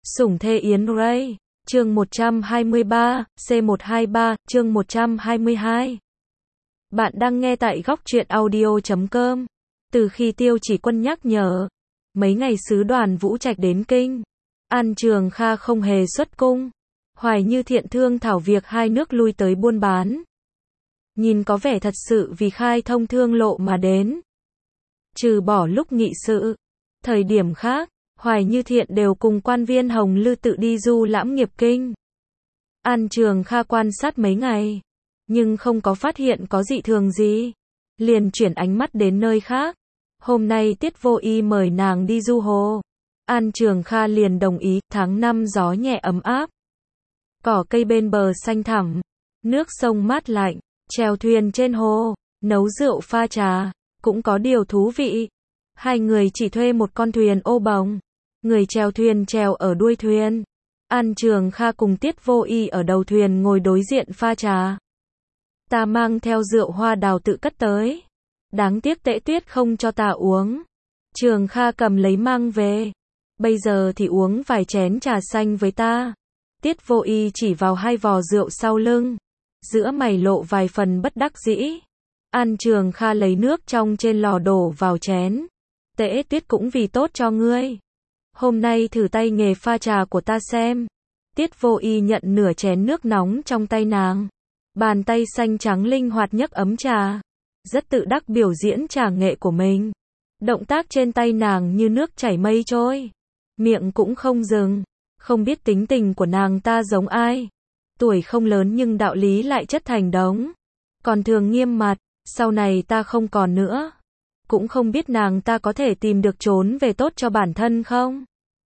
Sủng thê Yến Ray, chương 123, C123, chương 122. Bạn đang nghe tại góc truyện audio.com. Từ khi Tiêu Chỉ Quân nhắc nhở, mấy ngày sứ đoàn Vũ Trạch đến kinh, An Trường Kha không hề xuất cung. Hoài Như Thiện thương thảo việc hai nước lui tới buôn bán. Nhìn có vẻ thật sự vì khai thông thương lộ mà đến. Trừ bỏ lúc nghị sự, thời điểm khác, Hoài Như Thiện đều cùng quan viên Hồng Lư tự đi du lãm nghiệp kinh. An Trường Kha quan sát mấy ngày, nhưng không có phát hiện có dị thường gì, liền chuyển ánh mắt đến nơi khác. Hôm nay Tiết Vô Y mời nàng đi du hồ, An Trường Kha liền đồng ý. Tháng 5 gió nhẹ ấm áp, cỏ cây bên bờ xanh thẳm, nước sông mát lạnh, chèo thuyền trên hồ, nấu rượu pha trà, cũng có điều thú vị. Hai người chỉ thuê một con thuyền ô bồng, người chèo thuyền chèo ở đuôi thuyền, An Trường Kha cùng Tiết Vô Y ở đầu thuyền ngồi đối diện pha trà. Ta mang theo rượu hoa đào tự cất tới, đáng tiếc Tễ Tuyết không cho ta uống. Trường Kha cầm lấy mang về, bây giờ thì uống vài chén trà xanh với ta. Tiết Vô Y chỉ vào hai vò rượu sau lưng, giữa mày lộ vài phần bất đắc dĩ. An Trường Kha lấy nước trong trên lò đổ vào chén. Tễ Tuyết cũng vì tốt cho ngươi, hôm nay thử tay nghề pha trà của ta xem. Tiết Vô Y nhận nửa chén nước nóng trong tay nàng, bàn tay xanh trắng linh hoạt nhấc ấm trà, rất tự đắc biểu diễn trà nghệ của mình. Động tác trên tay nàng như nước chảy mây trôi, miệng cũng không dừng. Không biết tính tình của nàng ta giống ai, tuổi không lớn nhưng đạo lý lại chất thành đống, còn thường nghiêm mặt. Sau này ta không còn nữa, cũng không biết nàng ta có thể tìm được trốn về tốt cho bản thân không.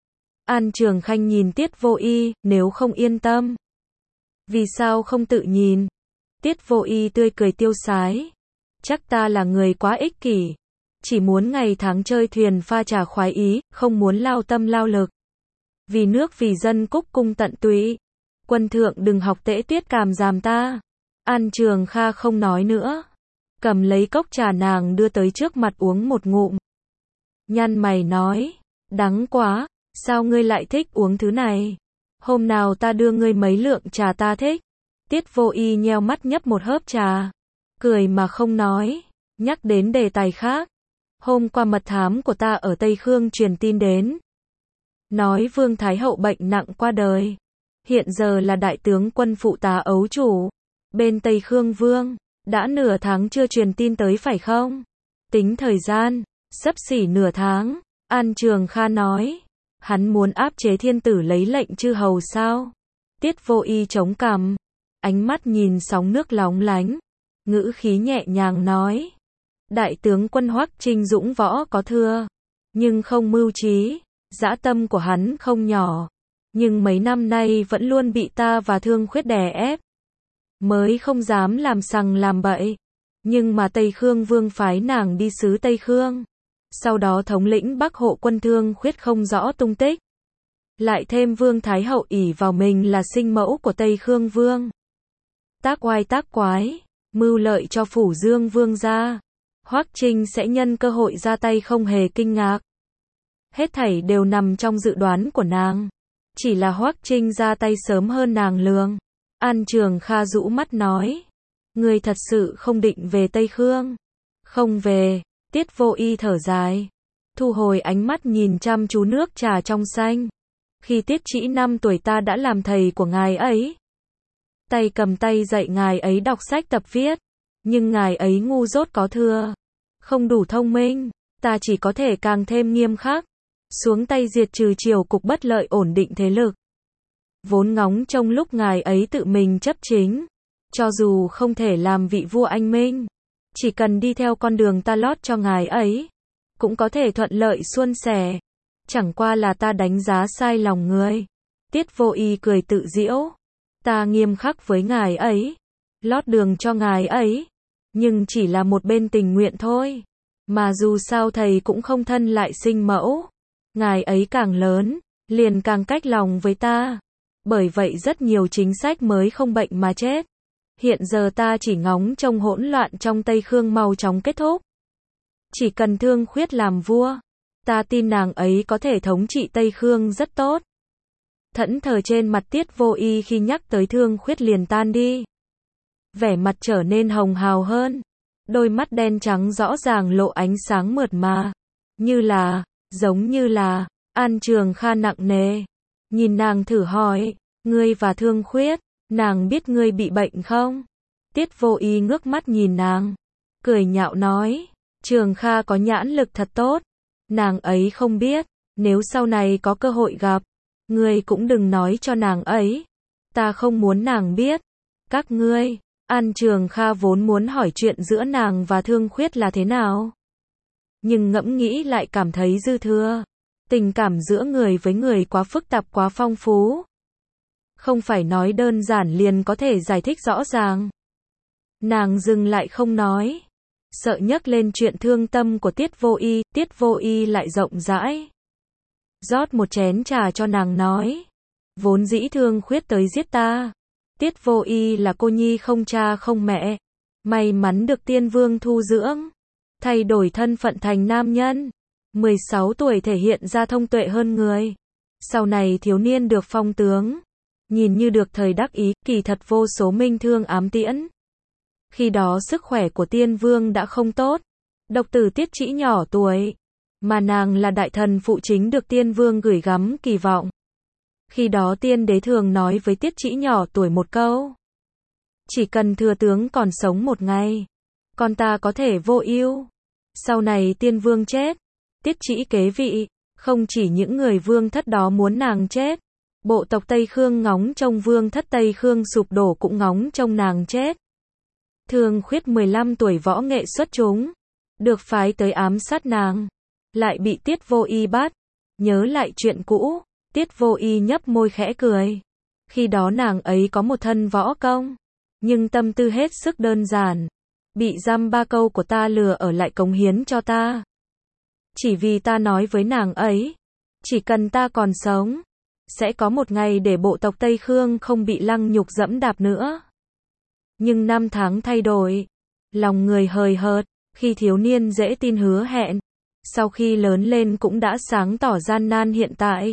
An Trường Khanh nhìn Tiết Vô Y, nếu không yên tâm, vì sao không tự nhìn? Tiết Vô Y tươi cười tiêu sái, chắc ta là người quá ích kỷ, chỉ muốn ngày tháng chơi thuyền pha trà khoái ý, không muốn lao tâm lao lực. Vì nước vì dân cúc cung tận tụy, quân thượng đừng học Tễ Tuyết càm ràm ta. An Trường Kha không nói nữa, cầm lấy cốc trà nàng đưa tới trước mặt uống một ngụm. Nhăn mày nói, đắng quá, sao ngươi lại thích uống thứ này? Hôm nào ta đưa ngươi mấy lượng trà ta thích. Tiết Vô Y nheo mắt nhấp một hớp trà, cười mà không nói, nhắc đến đề tài khác. Hôm qua mật thám của ta ở Tây Khương truyền tin đến, nói Vương Thái Hậu bệnh nặng qua đời, hiện giờ là đại tướng quân phụ tá ấu chủ bên Tây Khương Vương. Đã nửa tháng chưa truyền tin tới phải không? Tính thời gian, xấp xỉ nửa tháng. An Trường Kha nói, hắn muốn áp chế thiên tử lấy lệnh chư hầu sao? Tiết Vô Y chống cằm, ánh mắt nhìn sóng nước lóng lánh, ngữ khí nhẹ nhàng nói, đại tướng quân Hoắc Trinh dũng võ có thưa, nhưng không mưu trí, dã tâm của hắn không nhỏ, nhưng mấy năm nay vẫn luôn bị ta và Thương Khuyết đè ép, mới không dám làm sằng làm bậy. Nhưng mà Tây Khương Vương phái nàng đi sứ Tây Khương, sau đó thống lĩnh Bắc hộ quân Thương Khuyết không rõ tung tích, lại thêm Vương Thái Hậu ỷ vào mình là sinh mẫu của Tây Khương Vương, tác oai tác quái, mưu lợi cho Phủ Dương Vương gia. Hoắc Trinh sẽ nhân cơ hội ra tay không hề kinh ngạc, hết thảy đều nằm trong dự đoán của nàng, chỉ là Hoắc Trinh ra tay sớm hơn nàng lường. An Trường Kha rũ mắt nói, ngươi thật sự không định về Tây Khương? Không về. Tiết Vô Y thở dài, thu hồi ánh mắt nhìn chăm chú nước trà trong xanh. Khi Tiết Trĩ 5 tuổi ta đã làm thầy của ngài ấy, tay cầm tay dạy ngài ấy đọc sách tập viết, nhưng ngài ấy ngu dốt có thưa, không đủ thông minh, ta chỉ có thể càng thêm nghiêm khắc, xuống tay diệt trừ triều cục bất lợi ổn định thế lực. Vốn ngóng trong lúc ngài ấy tự mình chấp chính, cho dù không thể làm vị vua anh minh, chỉ cần đi theo con đường ta lót cho ngài ấy, cũng có thể thuận lợi suôn sẻ. Chẳng qua là ta đánh giá sai lòng người. Tiết Vô Y cười tự giễu, ta nghiêm khắc với ngài ấy, lót đường cho ngài ấy, nhưng chỉ là một bên tình nguyện thôi, mà dù sao thầy cũng không thân lại sinh mẫu, ngài ấy càng lớn, liền càng cách lòng với ta. Bởi vậy rất nhiều chính sách mới không bệnh mà chết. Hiện giờ ta chỉ ngóng trông hỗn loạn trong Tây Khương mau chóng kết thúc. Chỉ cần Thương Khuyết làm vua, ta tin nàng ấy có thể thống trị Tây Khương rất tốt. Thẫn thờ trên mặt Tiết Vô Y khi nhắc tới Thương Khuyết liền tan đi. Vẻ mặt trở nên hồng hào hơn. Đôi mắt đen trắng rõ ràng lộ ánh sáng mượt mà. Giống như là, An Trường Kha nặng nề. Nhìn nàng thử hỏi, ngươi và Thương Khuyết, nàng biết ngươi bị bệnh không? Tiết Vô Y ngước mắt nhìn nàng, cười nhạo nói, Trường Kha có nhãn lực thật tốt. Nàng ấy không biết, nếu sau này có cơ hội gặp, ngươi cũng đừng nói cho nàng ấy. Ta không muốn nàng biết. Các ngươi, An Trường Kha vốn muốn hỏi chuyện giữa nàng và Thương Khuyết là thế nào. Nhưng ngẫm nghĩ lại cảm thấy dư thừa. Tình cảm giữa người với người quá phức tạp quá phong phú. Không phải nói đơn giản liền có thể giải thích rõ ràng. Nàng dừng lại không nói. Sợ nhắc lên chuyện thương tâm của Tiết Vô Y lại rộng rãi. Rót một chén trà cho nàng nói. Vốn dĩ Thương Khuyết tới giết ta. Tiết Vô Y là cô nhi không cha không mẹ. May mắn được Tiên Vương thu dưỡng. Thay đổi thân phận thành nam nhân. 16 tuổi thể hiện ra thông tuệ hơn người. Sau này thiếu niên được phong tướng. Nhìn như được thời đắc ý, kỳ thật vô số minh thương ám tiễn. Khi đó sức khỏe của Tiên Vương đã không tốt. Độc tử Tiết Trĩ nhỏ tuổi. Mà nàng là đại thần phụ chính được Tiên Vương gửi gắm kỳ vọng. Khi đó Tiên Đế thường nói với Tiết Trĩ nhỏ tuổi một câu. Chỉ cần thừa tướng còn sống một ngày, con ta có thể vô ưu. Sau này Tiên Vương chết, Tiết Trĩ kế vị, không chỉ những người vương thất đó muốn nàng chết. Bộ tộc Tây Khương ngóng trông vương thất Tây Khương sụp đổ cũng ngóng trông nàng chết. Thương Khuyết 15 tuổi võ nghệ xuất chúng, được phái tới ám sát nàng, lại bị Tiết Vô Y bắt. Nhớ lại chuyện cũ, Tiết Vô Y nhấp môi khẽ cười. Khi đó nàng ấy có một thân võ công, nhưng tâm tư hết sức đơn giản. Bị dăm ba câu của ta lừa ở lại cống hiến cho ta. Chỉ vì ta nói với nàng ấy, chỉ cần ta còn sống, sẽ có một ngày để bộ tộc Tây Khương không bị lăng nhục dẫm đạp nữa. Nhưng năm tháng thay đổi, lòng người hời hợt, khi thiếu niên dễ tin hứa hẹn, sau khi lớn lên cũng đã sáng tỏ gian nan hiện tại.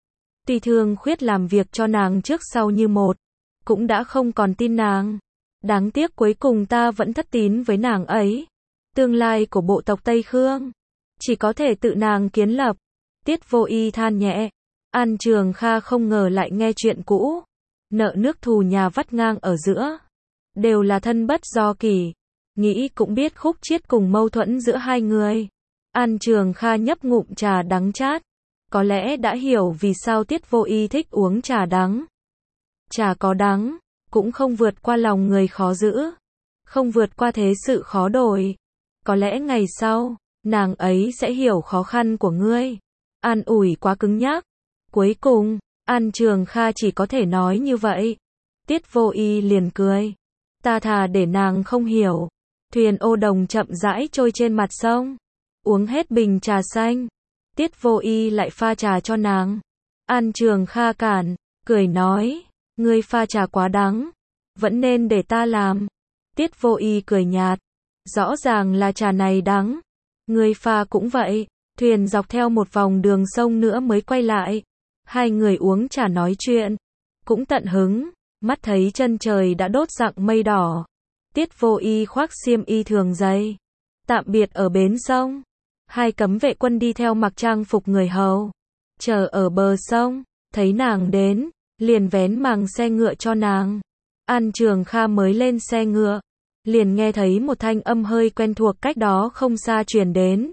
Tuy Thương Khuyết làm việc cho nàng trước sau như một, cũng đã không còn tin nàng. Đáng tiếc cuối cùng ta vẫn thất tín với nàng ấy. Tương lai của bộ tộc Tây Khương, chỉ có thể tự nàng kiến lập. Tiết Vô Y than nhẹ. An Trường Kha không ngờ lại nghe chuyện cũ. Nợ nước thù nhà vắt ngang ở giữa. Đều là thân bất do kỷ. Nghĩ cũng biết khúc chiết cùng mâu thuẫn giữa hai người. An Trường Kha nhấp ngụm trà đắng chát. Có lẽ đã hiểu vì sao Tiết Vô Y thích uống trà đắng. Trà có đắng, cũng không vượt qua lòng người khó giữ. Không vượt qua thế sự khó đổi. Có lẽ ngày sau, nàng ấy sẽ hiểu khó khăn của ngươi. An ủi quá cứng nhắc. Cuối cùng, An Trường Kha chỉ có thể nói như vậy. Tiết Vô Y liền cười. Ta thà để nàng không hiểu. Thuyền ô đồng chậm rãi trôi trên mặt sông. Uống hết bình trà xanh. Tiết Vô Y lại pha trà cho nàng. An Trường Kha cản, cười nói. Ngươi pha trà quá đắng. Vẫn nên để ta làm. Tiết Vô Y cười nhạt. Rõ ràng là trà này đắng. Ngươi pha cũng vậy. Thuyền dọc theo một vòng đường sông nữa mới quay lại. Hai người uống trà nói chuyện. Cũng tận hứng. Mắt thấy chân trời đã đốt rạng mây đỏ. Tiết Vô Y khoác xiêm y thường dày. Tạm biệt ở bến sông. Hai cấm vệ quân đi theo mặc trang phục người hầu. Chờ ở bờ sông. Thấy nàng đến, liền vén màng xe ngựa cho nàng. An Trường Kha mới lên xe ngựa. Liền nghe thấy một thanh âm hơi quen thuộc cách đó không xa truyền đến.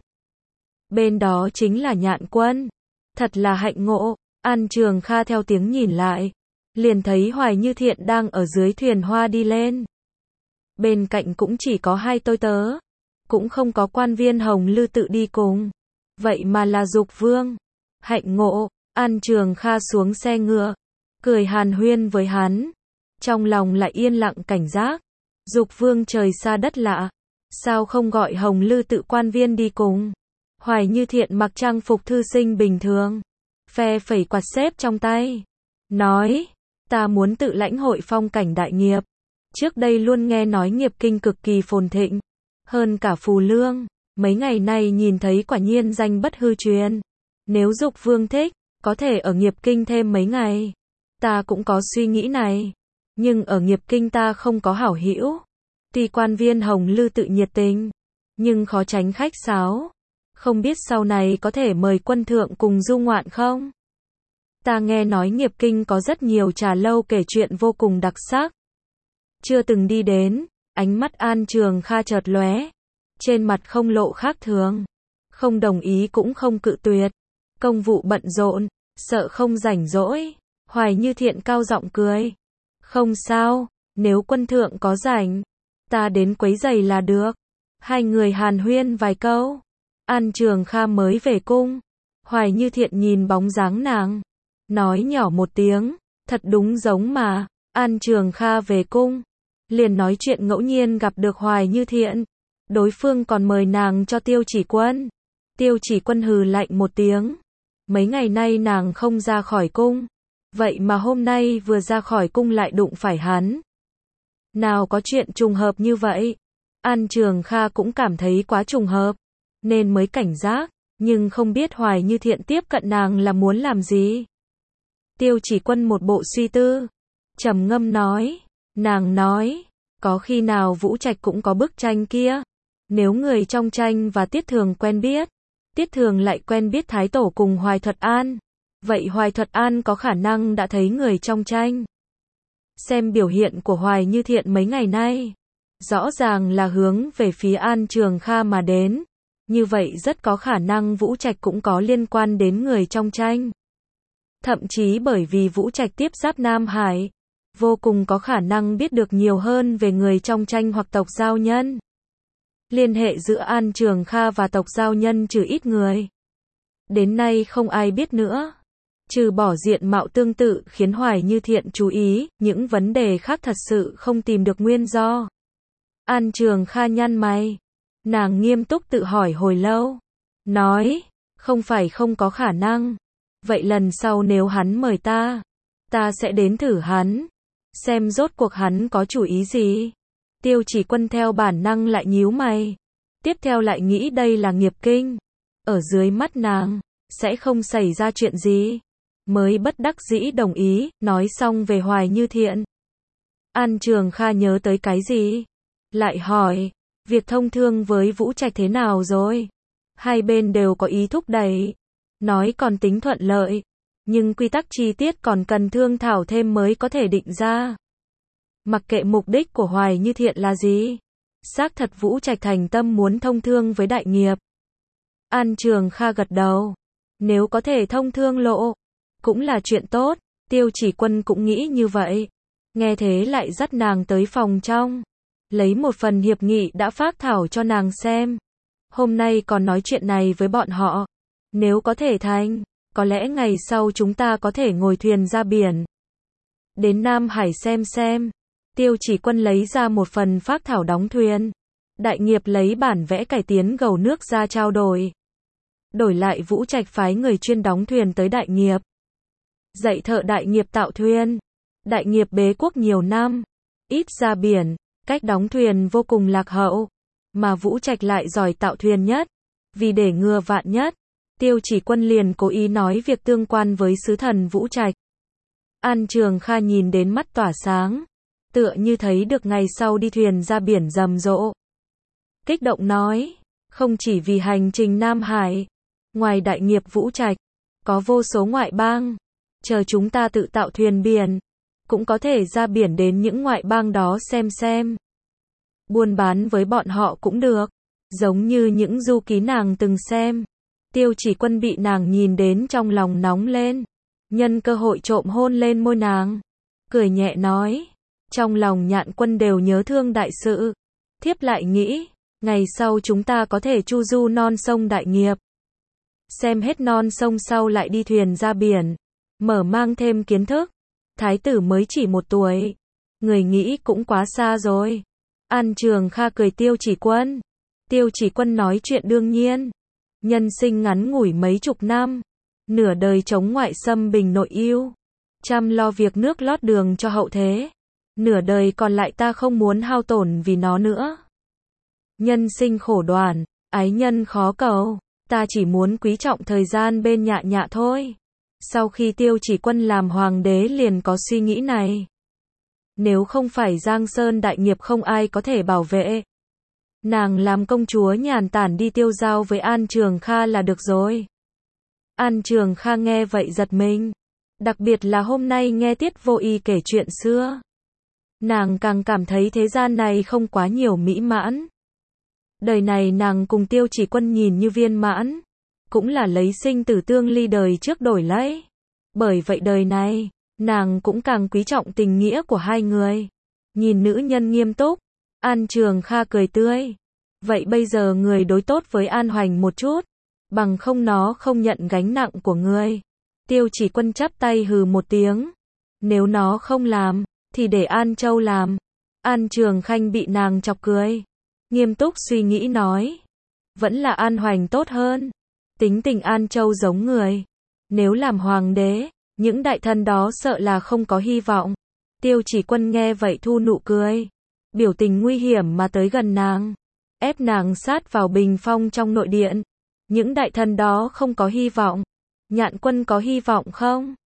Bên đó chính là Nhạn Quân. Thật là hạnh ngộ. An Trường Kha theo tiếng nhìn lại. Liền thấy Hoài Như Thiện đang ở dưới thuyền hoa đi lên. Bên cạnh cũng chỉ có hai tôi tớ. Cũng không có quan viên Hồng Lư tự đi cùng. Vậy mà là Dục Vương. Hạnh ngộ. An Trường Kha xuống xe ngựa. Cười hàn huyên với hắn. Trong lòng lại yên lặng cảnh giác. Dục Vương trời xa đất lạ. Sao không gọi Hồng Lư tự quan viên đi cùng? Hoài Như Thiện mặc trang phục thư sinh bình thường. Phe phẩy quạt xếp trong tay. Nói. Ta muốn tự lãnh hội phong cảnh đại nghiệp. Trước đây luôn nghe nói nghiệp kinh cực kỳ phồn thịnh. Hơn cả Phù Lương. Mấy ngày nay nhìn thấy quả nhiên danh bất hư truyền. Nếu Dục Vương thích, có thể ở nghiệp kinh thêm mấy ngày. Ta cũng có suy nghĩ này. Nhưng ở nghiệp kinh ta không có hảo hữu. Tuy quan viên Hồng Lư tự nhiệt tình, nhưng khó tránh khách sáo. Không biết sau này có thể mời quân thượng cùng du ngoạn không? Ta nghe nói nghiệp kinh có rất nhiều trà lâu kể chuyện vô cùng đặc sắc. Chưa từng đi đến, ánh mắt An Trường Kha chợt lóe. Trên mặt không lộ khác thường. Không đồng ý cũng không cự tuyệt. Công vụ bận rộn, sợ không rảnh rỗi. Hoài Như Thiện cao giọng cười. Không sao, nếu quân thượng có rảnh, ta đến quấy giày là được. Hai người hàn huyên vài câu. An Trường Kha mới về cung. Hoài Như Thiện nhìn bóng dáng nàng, nói nhỏ một tiếng, thật đúng giống mà. An Trường Kha về cung, liền nói chuyện ngẫu nhiên gặp được Hoài Như Thiện. Đối phương còn mời nàng cho Tiêu Chỉ Quân. Tiêu Chỉ Quân hừ lạnh một tiếng. Mấy ngày nay nàng không ra khỏi cung. Vậy mà hôm nay vừa ra khỏi cung lại đụng phải hắn. Nào có chuyện trùng hợp như vậy. An Trường Kha cũng cảm thấy quá trùng hợp, nên mới cảnh giác, nhưng không biết Hoài Như Thiện tiếp cận nàng là muốn làm gì. Tiêu Chỉ Quân một bộ suy tư, trầm ngâm nói, nàng nói, có khi nào Vũ Trạch cũng có bức tranh kia. Nếu người trong tranh và Tiết Thường quen biết, Tiết Thường lại quen biết Thái Tổ cùng Hoài Thuật An, vậy Hoài Thuật An có khả năng đã thấy người trong tranh. Xem biểu hiện của Hoài Như Thiện mấy ngày nay, rõ ràng là hướng về phía An Trường Kha mà đến. Như vậy rất có khả năng Vũ Trạch cũng có liên quan đến người trong tranh. Thậm chí bởi vì Vũ Trạch tiếp giáp Nam Hải, vô cùng có khả năng biết được nhiều hơn về người trong tranh hoặc tộc giao nhân. Liên hệ giữa An Trường Kha và tộc giao nhân trừ ít người, đến nay không ai biết nữa. Trừ bỏ diện mạo tương tự khiến Hoài Như Thiện chú ý, những vấn đề khác thật sự không tìm được nguyên do. An Trường Kha nhăn mày. Nàng nghiêm túc tự hỏi hồi lâu. Nói, không phải không có khả năng. Vậy lần sau nếu hắn mời ta sẽ đến thử hắn. Xem rốt cuộc hắn có chủ ý gì. Tiêu Chỉ Quân theo bản năng lại nhíu mày. Tiếp theo lại nghĩ đây là nghiệp kinh. Ở dưới mắt nàng, sẽ không xảy ra chuyện gì. Mới bất đắc dĩ đồng ý, nói xong về Hoài Như Thiện. An Trường Kha nhớ tới cái gì? Lại hỏi, việc thông thương với Vũ Trạch thế nào rồi? Hai bên đều có ý thúc đẩy. Nói còn tính thuận lợi. Nhưng quy tắc chi tiết còn cần thương thảo thêm mới có thể định ra. Mặc kệ mục đích của Hoài Như Thiện là gì, xác thật Vũ Trạch thành tâm muốn thông thương với đại nghiệp. An Trường Kha gật đầu. Nếu có thể thông thương lộ, cũng là chuyện tốt. Tiêu Chỉ Quân cũng nghĩ như vậy. Nghe thế lại dắt nàng tới phòng trong, lấy một phần hiệp nghị đã phác thảo cho nàng xem. Hôm nay còn nói chuyện này với bọn họ. Nếu có thể thành, có lẽ ngày sau chúng ta có thể ngồi thuyền ra biển. Đến Nam Hải xem. Tiêu Chỉ Quân lấy ra một phần phác thảo đóng thuyền. Đại nghiệp lấy bản vẽ cải tiến gầu nước ra trao đổi. Đổi lại Vũ Trạch phái người chuyên đóng thuyền tới đại nghiệp. Dạy thợ đại nghiệp tạo thuyền. Đại nghiệp bế quốc nhiều năm, ít ra biển, cách đóng thuyền vô cùng lạc hậu. Mà Vũ Trạch lại giỏi tạo thuyền nhất. Vì để ngừa vạn nhất, Tiêu Chỉ Quân liền cố ý nói việc tương quan với sứ thần Vũ Trạch. An Trường Kha nhìn đến mắt tỏa sáng, tựa như thấy được ngày sau đi thuyền ra biển rầm rộ. Kích động nói, không chỉ vì hành trình Nam Hải, ngoài đại nghiệp Vũ Trạch, có vô số ngoại bang. Chờ chúng ta tự tạo thuyền biển, cũng có thể ra biển đến những ngoại bang đó xem. Buôn bán với bọn họ cũng được, giống như những du ký nàng từng xem. Tiêu Chỉ Quân bị nàng nhìn đến trong lòng nóng lên, nhân cơ hội trộm hôn lên môi nàng, cười nhẹ nói, trong lòng Nhạn Quân đều nhớ thương đại sự. Thiếp lại nghĩ, ngày sau chúng ta có thể chu du non sông đại nghiệp. Xem hết non sông sau lại đi thuyền ra biển, mở mang thêm kiến thức. Thái tử mới chỉ 1 tuổi, người nghĩ cũng quá xa rồi. An Trường Kha cười Tiêu Chỉ Quân. Tiêu Chỉ Quân nói chuyện đương nhiên. Nhân sinh ngắn ngủi mấy chục năm, nửa đời chống ngoại xâm bình nội yêu, chăm lo việc nước lót đường cho hậu thế. Nửa đời còn lại ta không muốn hao tổn vì nó nữa. Nhân sinh khổ đoản, ái nhân khó cầu, ta chỉ muốn quý trọng thời gian bên Nhạ Nhạ thôi. Sau khi Tiêu Chỉ Quân làm hoàng đế liền có suy nghĩ này. Nếu không phải Giang Sơn đại nghiệp không ai có thể bảo vệ. Nàng làm công chúa nhàn tản đi tiêu giao với An Trường Kha là được rồi. An Trường Kha nghe vậy giật mình. Đặc biệt là hôm nay nghe Tiết Vô Y kể chuyện xưa. Nàng càng cảm thấy thế gian này không quá nhiều mỹ mãn. Đời này nàng cùng Tiêu Chỉ Quân nhìn như viên mãn. Cũng là lấy sinh tử tương ly đời trước đổi lấy. Bởi vậy đời này, nàng cũng càng quý trọng tình nghĩa của hai người. Nhìn nữ nhân nghiêm túc, An Trường Kha cười tươi. Vậy bây giờ người đối tốt với An Hoành một chút. Bằng không nó không nhận gánh nặng của người. Tiêu Chỉ Quân chắp tay hừ một tiếng. Nếu nó không làm, thì để An Châu làm. An Trường Khanh bị nàng chọc cười. Nghiêm túc suy nghĩ nói. Vẫn là An Hoành tốt hơn. Tính tình An Châu giống người. Nếu làm hoàng đế, những đại thần đó sợ là không có hy vọng. Tiêu Chỉ Quân nghe vậy thu nụ cười. Biểu tình nguy hiểm mà tới gần nàng. Ép nàng sát vào bình phong trong nội điện. Những đại thần đó không có hy vọng. Nhạn Quân có hy vọng không?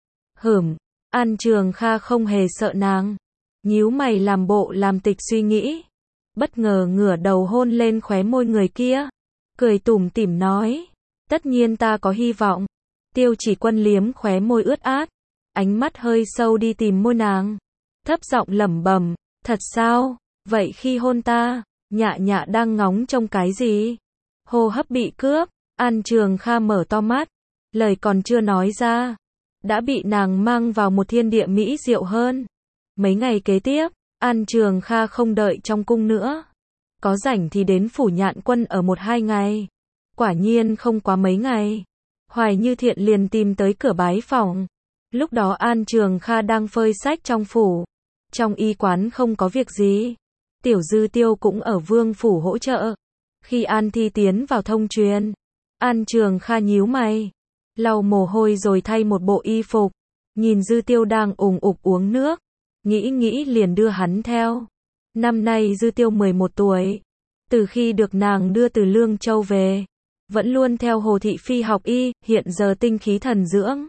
An Trường Kha không hề sợ nàng. Nhíu mày làm bộ làm tịch suy nghĩ. Bất ngờ ngửa đầu hôn lên khóe môi người kia. Cười tủm tỉm nói. Tất nhiên ta có hy vọng. Tiêu Chỉ Quân liếm khóe môi ướt át. Ánh mắt hơi sâu đi tìm môi nàng. Thấp giọng lẩm bẩm. Thật sao? Vậy khi hôn ta, Nhạ Nhạ đang ngóng trông cái gì? Hô hấp bị cướp. An Trường Kha mở to mắt. Lời còn chưa nói ra. Đã bị nàng mang vào một thiên địa mỹ diệu hơn. Mấy ngày kế tiếp, An Trường Kha không đợi trong cung nữa. Có rảnh thì đến phủ Nhạn Quân ở 1-2 ngày. Quả nhiên không quá mấy ngày. Hoài Như Thiện liền tìm tới cửa bái phỏng. Lúc đó An Trường Kha đang phơi sách trong phủ. Trong y quán không có việc gì. Tiểu Dư Tiêu cũng ở vương phủ hỗ trợ. Khi An Thi tiến vào thông truyền, An Trường Kha nhíu mày. Lau mồ hôi rồi thay một bộ y phục. Nhìn Dư Tiêu đang ủng ục uống nước. Nghĩ liền đưa hắn theo. Năm nay Dư Tiêu 11 tuổi. Từ khi được nàng đưa từ Lương Châu về, vẫn luôn theo Hồ Thị Phi học y, hiện giờ tinh khí thần dưỡng.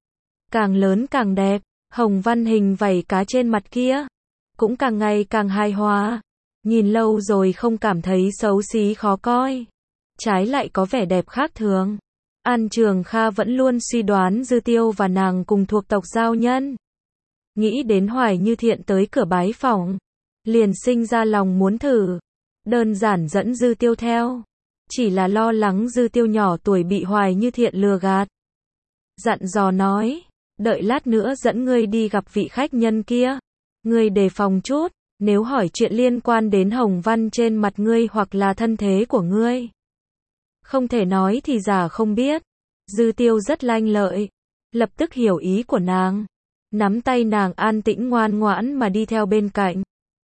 Càng lớn càng đẹp, hồng văn hình vảy cá trên mặt kia. Cũng càng ngày càng hài hòa. Nhìn lâu rồi không cảm thấy xấu xí khó coi. Trái lại có vẻ đẹp khác thường. An Trường Kha vẫn luôn suy đoán Dư Tiêu và nàng cùng thuộc tộc giao nhân. Nghĩ đến Hoài Như Thiện tới cửa bái phỏng, liền sinh ra lòng muốn thử. Đơn giản dẫn Dư Tiêu theo. Chỉ là lo lắng Dư Tiêu nhỏ tuổi bị Hoài Như Thiện lừa gạt. Dặn dò nói, đợi lát nữa dẫn ngươi đi gặp vị khách nhân kia. Ngươi đề phòng chút, nếu hỏi chuyện liên quan đến hồng văn trên mặt ngươi hoặc là thân thế của ngươi. Không thể nói thì giả không biết. Dư Tiêu rất lanh lợi. Lập tức hiểu ý của nàng. Nắm tay nàng an tĩnh ngoan ngoãn mà đi theo bên cạnh.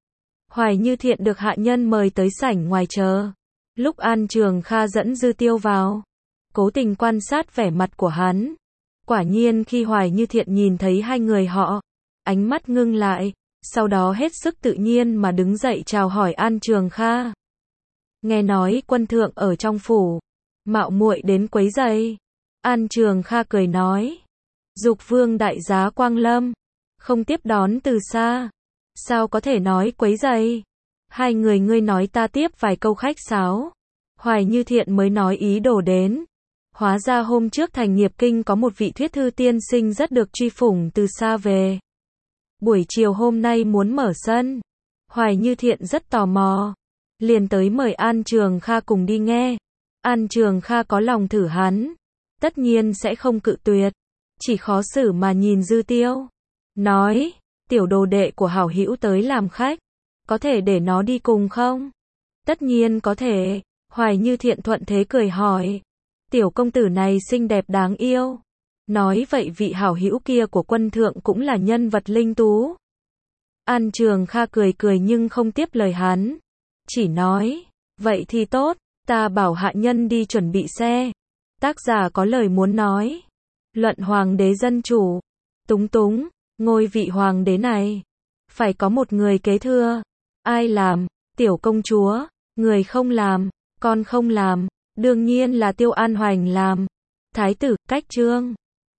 Hoài Như Thiện được hạ nhân mời tới sảnh ngoài chờ. Lúc An Trường Kha dẫn Dư Tiêu vào, cố tình quan sát vẻ mặt của hắn. Quả nhiên khi Hoài Như Thiện nhìn thấy hai người họ, ánh mắt ngưng lại, sau đó hết sức tự nhiên mà đứng dậy chào hỏi An Trường Kha. Nghe nói quân thượng ở trong phủ, mạo muội đến quấy rầy. An Trường Kha cười nói, Dục Vương đại giá quang lâm, không tiếp đón từ xa, sao có thể nói quấy rầy? Hai người ngươi nói ta tiếp vài câu khách sáo. Hoài Như Thiện mới nói ý đồ đến. Hóa ra hôm trước thành Nghiệp Kinh có một vị thuyết thư tiên sinh rất được truy phủng từ xa về. Buổi chiều hôm nay muốn mở sân. Hoài Như Thiện rất tò mò. Liền tới mời An Trường Kha cùng đi nghe. An Trường Kha có lòng thử hắn. Tất nhiên sẽ không cự tuyệt. Chỉ khó xử mà nhìn Dư Tiêu. Nói, tiểu đồ đệ của hảo hữu tới làm khách. Có thể để nó đi cùng không? Tất nhiên có thể. Hoài Như Thiện thuận thế cười hỏi. Tiểu công tử này xinh đẹp đáng yêu. Nói vậy vị hảo hữu kia của quân thượng cũng là nhân vật linh tú. An Trường Kha cười cười nhưng không tiếp lời hắn. Chỉ nói, vậy thì tốt, ta bảo hạ nhân đi chuẩn bị xe. Tác giả có lời muốn nói. Luận hoàng đế dân chủ. Túng túng, ngôi vị hoàng đế này phải có một người kế thừa. Ai làm? Tiểu công chúa. Người không làm, con không làm, đương nhiên là Tiêu An Hoành làm. Thái tử, cách chương